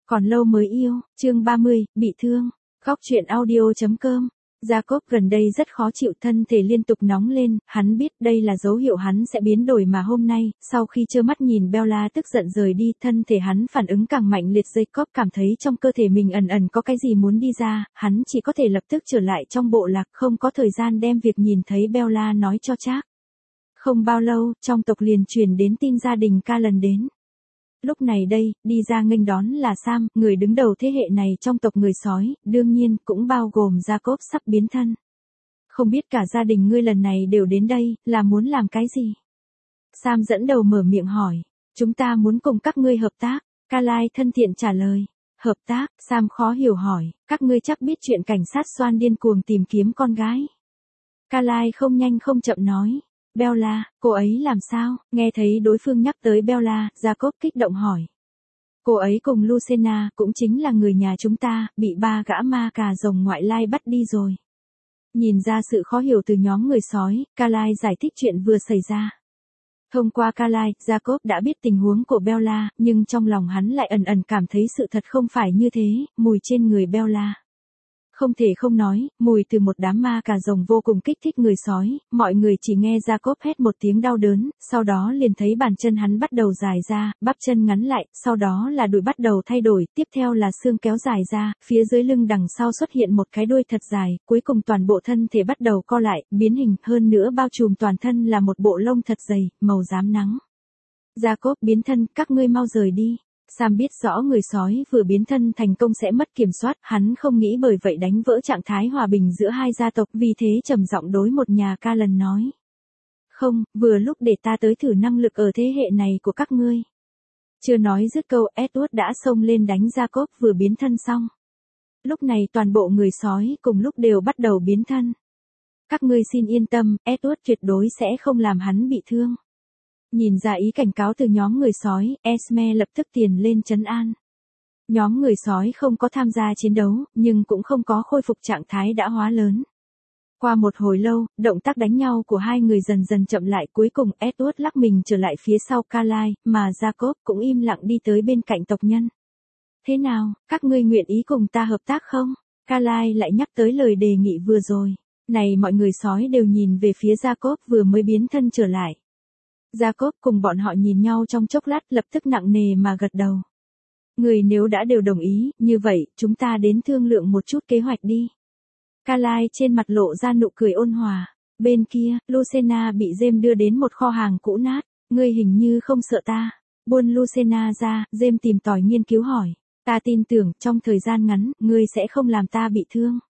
Còn lâu mới yêu, chương 30, bị thương. Góc truyện audio.com. Jacob gần đây rất khó chịu, thân thể liên tục nóng lên, hắn biết đây là dấu hiệu hắn sẽ biến đổi mà hôm nay, sau khi trơ mắt nhìn Bella tức giận rời đi, thân thể hắn phản ứng càng mạnh liệt. Jacob cảm thấy trong cơ thể mình ẩn ẩn có cái gì muốn đi ra, hắn chỉ có thể lập tức trở lại trong bộ lạc, không có thời gian đem việc nhìn thấy Bella nói cho Jack. Không bao lâu, trong tộc liền truyền đến tin gia đình Callan đến. Lúc này đây, đi ra nghênh đón là Sam, người đứng đầu thế hệ này trong tộc người sói, đương nhiên, cũng bao gồm Jacob sắp biến thân. Không biết cả gia đình ngươi lần này đều đến đây, là muốn làm cái gì? Sam dẫn đầu mở miệng hỏi. Chúng ta muốn cùng các ngươi hợp tác, Calai thân thiện trả lời. Hợp tác, Sam khó hiểu hỏi, các ngươi chắc biết chuyện cảnh sát Swan điên cuồng tìm kiếm con gái. Calai không nhanh không chậm nói. Bella, cô ấy làm sao? Nghe thấy đối phương nhắc tới Bella, Jacob kích động hỏi. Cô ấy cùng Lucena, cũng chính là người nhà chúng ta, bị ba gã ma cà rồng ngoại lai bắt đi rồi. Nhìn ra sự khó hiểu từ nhóm người sói, Calai giải thích chuyện vừa xảy ra. Thông qua Calai, Jacob đã biết tình huống của Bella, nhưng trong lòng hắn lại ẩn ẩn cảm thấy sự thật không phải như thế, mùi trên người Bella. Không thể không nói, mùi từ một đám ma cà rồng vô cùng kích thích người sói, mọi người chỉ nghe Jacob hét một tiếng đau đớn, sau đó liền thấy bàn chân hắn bắt đầu dài ra, bắp chân ngắn lại, sau đó là đùi bắt đầu thay đổi, tiếp theo là xương kéo dài ra, phía dưới lưng đằng sau xuất hiện một cái đuôi thật dài, cuối cùng toàn bộ thân thể bắt đầu co lại, biến hình, hơn nữa bao trùm toàn thân là một bộ lông thật dày, màu rám nắng. Jacob biến thân, các ngươi mau rời đi. Sam biết rõ người sói vừa biến thân thành công sẽ mất kiểm soát, hắn không nghĩ bởi vậy đánh vỡ trạng thái hòa bình giữa hai gia tộc, vì thế trầm giọng đối một nhà Callan nói. Không, vừa lúc để ta tới thử năng lực ở thế hệ này của các ngươi. Chưa nói dứt câu, Edward đã xông lên đánh Jacob vừa biến thân xong. Lúc này toàn bộ người sói cùng lúc đều bắt đầu biến thân. Các ngươi xin yên tâm, Edward tuyệt đối sẽ không làm hắn bị thương. Nhìn ra ý cảnh cáo từ nhóm người sói, Esme lập tức tiền lên trấn an. Nhóm người sói không có tham gia chiến đấu, nhưng cũng không có khôi phục trạng thái đã hóa lớn. Qua một hồi lâu, động tác đánh nhau của hai người dần dần chậm lại, cuối cùng Edward lắc mình trở lại phía sau Calai, mà Jacob cũng im lặng đi tới bên cạnh tộc nhân. Thế nào, các ngươi nguyện ý cùng ta hợp tác không? Calai lại nhắc tới lời đề nghị vừa rồi. Này mọi người sói đều nhìn về phía Jacob vừa mới biến thân trở lại. Jacob cùng bọn họ nhìn nhau trong chốc lát, lập tức nặng nề mà gật đầu. Người nếu đã đều đồng ý, như vậy, chúng ta đến thương lượng một chút kế hoạch đi. Calai trên mặt lộ ra nụ cười ôn hòa. Bên kia, Lucena bị James đưa đến một kho hàng cũ nát. Ngươi hình như không sợ ta. Buông Lucena ra, James tìm tòi nghiên cứu hỏi. Ta tin tưởng, trong thời gian ngắn, ngươi sẽ không làm ta bị thương.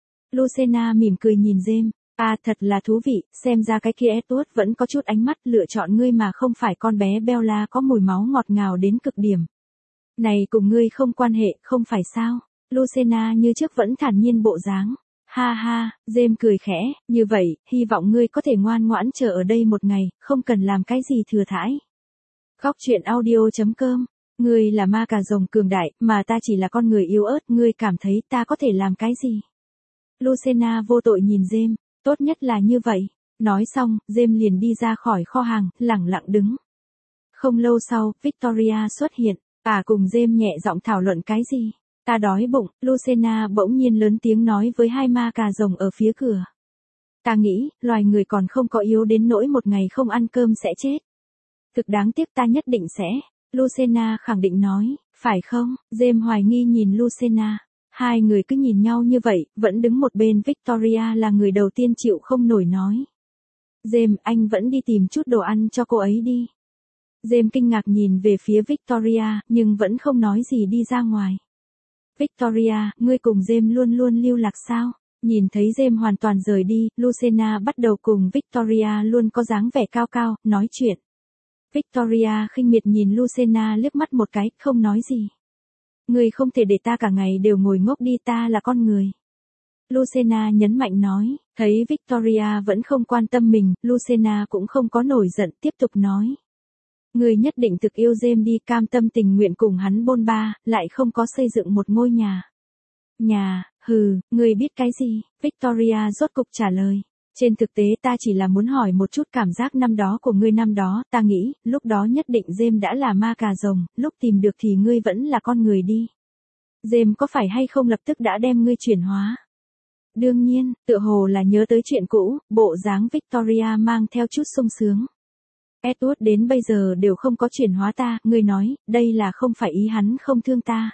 Lucena mỉm cười nhìn James. À, thật là thú vị, xem ra cái kia Edward vẫn có chút ánh mắt, lựa chọn ngươi mà không phải con bé Bella có mùi máu ngọt ngào đến cực điểm. Này cùng ngươi không quan hệ, không phải sao? Lucena như trước vẫn thản nhiên bộ dáng. Ha ha, James cười khẽ, như vậy, hy vọng ngươi có thể ngoan ngoãn chờ ở đây một ngày, không cần làm cái gì thừa thãi. Góc truyện audio.com. Ngươi là ma cà rồng cường đại, mà ta chỉ là con người yếu ớt, ngươi cảm thấy ta có thể làm cái gì? Lucena vô tội nhìn James. Tốt nhất là như vậy. Nói xong, James liền đi ra khỏi kho hàng, lẳng lặng đứng. Không lâu sau, Victoria xuất hiện. Cùng James nhẹ giọng thảo luận cái gì? Ta đói bụng, Lucena bỗng nhiên lớn tiếng nói với hai ma cà rồng ở phía cửa. Ta nghĩ, loài người còn không có yếu đến nỗi một ngày không ăn cơm sẽ chết. Thực đáng tiếc ta nhất định sẽ. Lucena khẳng định nói, phải không? James hoài nghi nhìn Lucena. Hai người cứ nhìn nhau như vậy, vẫn đứng một bên. Victoria là người đầu tiên chịu không nổi nói. James, anh vẫn đi tìm chút đồ ăn cho cô ấy đi. James kinh ngạc nhìn về phía Victoria, nhưng vẫn không nói gì đi ra ngoài. Victoria, ngươi cùng James luôn luôn lưu lạc sao? Nhìn thấy James hoàn toàn rời đi, Lucena bắt đầu cùng Victoria luôn có dáng vẻ cao cao, nói chuyện. Victoria khinh miệt nhìn Lucena liếc mắt một cái, không nói gì. Ngươi không thể để ta cả ngày đều ngồi ngốc đi, ta là con người. Lucena nhấn mạnh nói, thấy Victoria vẫn không quan tâm mình, Lucena cũng không có nổi giận, tiếp tục nói. Ngươi nhất định thực yêu James đi, cam tâm tình nguyện cùng hắn bôn ba, lại không có xây dựng một ngôi nhà. Nhà, hừ, ngươi biết cái gì? Victoria rốt cục trả lời. Trên thực tế ta chỉ là muốn hỏi một chút cảm giác năm đó của ngươi năm đó, ta nghĩ, lúc đó nhất định James đã là ma cà rồng, lúc tìm được thì ngươi vẫn là con người đi. James có phải hay không lập tức đã đem ngươi chuyển hóa? Đương nhiên, tựa hồ là nhớ tới chuyện cũ, bộ dáng Victoria mang theo chút sung sướng. Edward đến bây giờ đều không có chuyển hóa ta, ngươi nói, đây là không phải ý hắn không thương ta.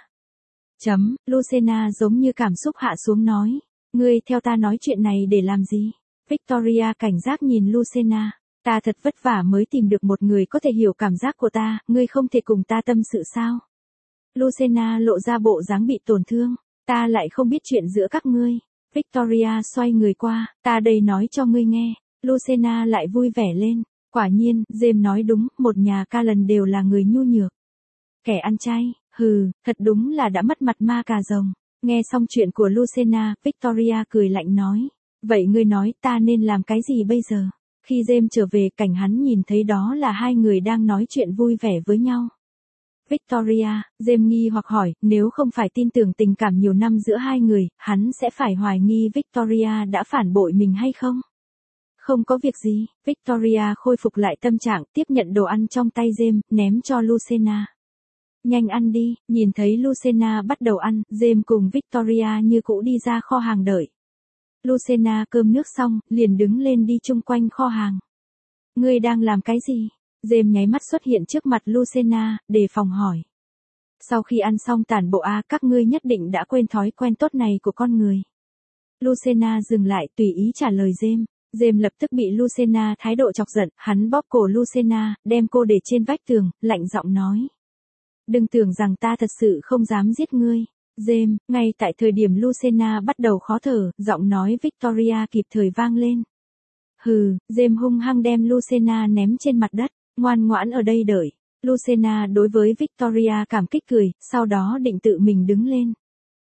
Lucena giống như cảm xúc hạ xuống nói. Ngươi theo ta nói chuyện này để làm gì? Victoria cảnh giác nhìn Lucena. Ta thật vất vả mới tìm được một người có thể hiểu cảm giác của ta, ngươi không thể cùng ta tâm sự sao? Lucena lộ ra bộ dáng bị tổn thương. Ta lại không biết chuyện giữa các ngươi. Victoria xoay người qua, ta đây nói cho ngươi nghe. Lucena lại vui vẻ lên. Quả nhiên, James nói đúng, một nhà ca lần đều là người nhu nhược. Kẻ ăn chay, thật đúng là đã mất mặt ma cà rồng. Nghe xong chuyện của Lucena, Victoria cười lạnh nói. Vậy ngươi nói ta nên làm cái gì bây giờ? Khi James trở về, cảnh hắn nhìn thấy đó là hai người đang nói chuyện vui vẻ với nhau. Victoria, James nghi hoặc hỏi, nếu không phải tin tưởng tình cảm nhiều năm giữa hai người, hắn sẽ phải hoài nghi Victoria đã phản bội mình hay không? Không có việc gì, Victoria khôi phục lại tâm trạng, tiếp nhận đồ ăn trong tay James, ném cho Lucena. Nhanh ăn đi, nhìn thấy Lucena bắt đầu ăn, James cùng Victoria như cũ đi ra kho hàng đợi. Lucena cơm nước xong, liền đứng lên đi chung quanh kho hàng. Ngươi đang làm cái gì? James nháy mắt xuất hiện trước mặt Lucena, đề phòng hỏi. Sau khi ăn xong tản bộ các ngươi nhất định đã quên thói quen tốt này của con người. Lucena dừng lại tùy ý trả lời James. James lập tức bị Lucena thái độ chọc giận, hắn bóp cổ Lucena, đem cô để trên vách tường, lạnh giọng nói. Đừng tưởng rằng ta thật sự không dám giết ngươi. James, ngay tại thời điểm Lucena bắt đầu khó thở, giọng nói Victoria kịp thời vang lên. James hung hăng đem Lucena ném trên mặt đất, ngoan ngoãn ở đây đợi. Lucena đối với Victoria cảm kích cười, sau đó định tự mình đứng lên.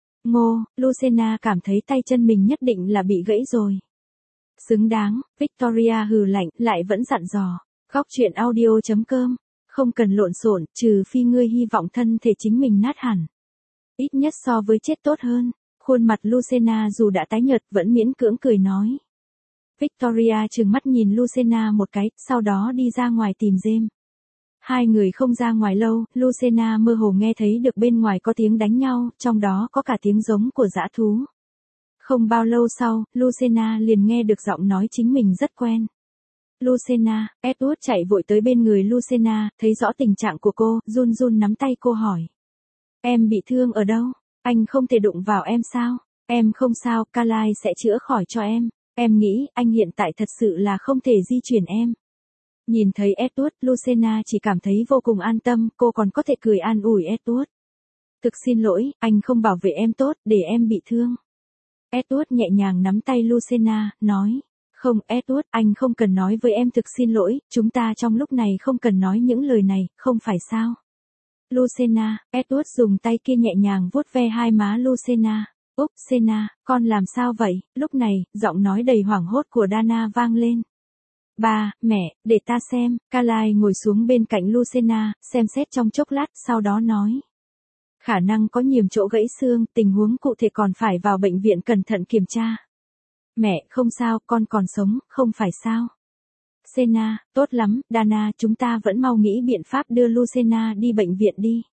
Lucena cảm thấy tay chân mình nhất định là bị gãy rồi. Xứng đáng, Victoria hừ lạnh, lại vẫn dặn dò. Góc truyện audio.com, không cần lộn xộn, trừ phi ngươi hy vọng thân thể chính mình nát hẳn. Ít nhất so với chết tốt hơn. Khuôn mặt Lucena dù đã tái nhợt vẫn miễn cưỡng cười nói. Victoria trừng mắt nhìn Lucena một cái, sau đó đi ra ngoài tìm James. Hai người không ra ngoài lâu, Lucena mơ hồ nghe thấy được bên ngoài có tiếng đánh nhau, trong đó có cả tiếng giống của dã thú. Không bao lâu sau, Lucena liền nghe được giọng nói chính mình rất quen. Lucena, Edward chạy vội tới bên người Lucena, thấy rõ tình trạng của cô, run run nắm tay cô hỏi. Em bị thương ở đâu? Anh không thể đụng vào em sao? Em không sao, Carlisle sẽ chữa khỏi cho em. Em nghĩ, anh hiện tại thật sự là không thể di chuyển em. Nhìn thấy Edward, Lucena chỉ cảm thấy vô cùng an tâm, cô còn có thể cười an ủi Edward. Thực xin lỗi, anh không bảo vệ em tốt, để em bị thương. Edward nhẹ nhàng nắm tay Lucena, nói. Không, Edward, anh không cần nói với em thực xin lỗi, chúng ta trong lúc này không cần nói những lời này, không phải sao? Lucena, Edward dùng tay kia nhẹ nhàng vuốt ve hai má Lucena. Úp, Sena, con làm sao vậy? Lúc này, giọng nói đầy hoảng hốt của Dana vang lên. Ba, mẹ, để ta xem. Carlisle ngồi xuống bên cạnh Lucena, xem xét trong chốc lát, sau đó nói. Khả năng có nhiễm chỗ gãy xương, tình huống cụ thể còn phải vào bệnh viện cẩn thận kiểm tra. Mẹ, không sao, con còn sống, không phải sao? Sena, tốt lắm, Dana, chúng ta vẫn mau nghĩ biện pháp đưa Lucena đi bệnh viện đi.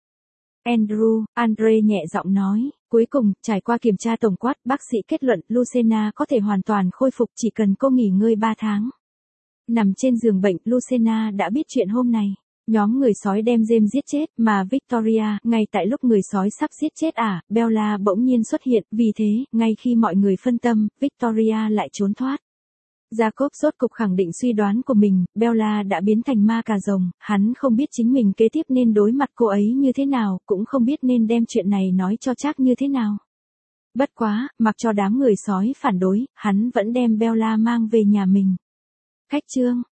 Andre nhẹ giọng nói. Cuối cùng, trải qua kiểm tra tổng quát, bác sĩ kết luận Lucena có thể hoàn toàn khôi phục chỉ cần cô nghỉ ngơi 3 tháng. Nằm trên giường bệnh, Lucena đã biết chuyện hôm nay. Nhóm người sói đem James giết chết, mà Victoria, ngay tại lúc người sói sắp giết chết Bella bỗng nhiên xuất hiện, vì thế, ngay khi mọi người phân tâm, Victoria lại trốn thoát. Jacob rốt cục khẳng định suy đoán của mình, Bella đã biến thành ma cà rồng, hắn không biết chính mình kế tiếp nên đối mặt cô ấy như thế nào, cũng không biết nên đem chuyện này nói cho Trác như thế nào. Bất quá, mặc cho đám người sói phản đối, hắn vẫn đem Bella mang về nhà mình. Khách chương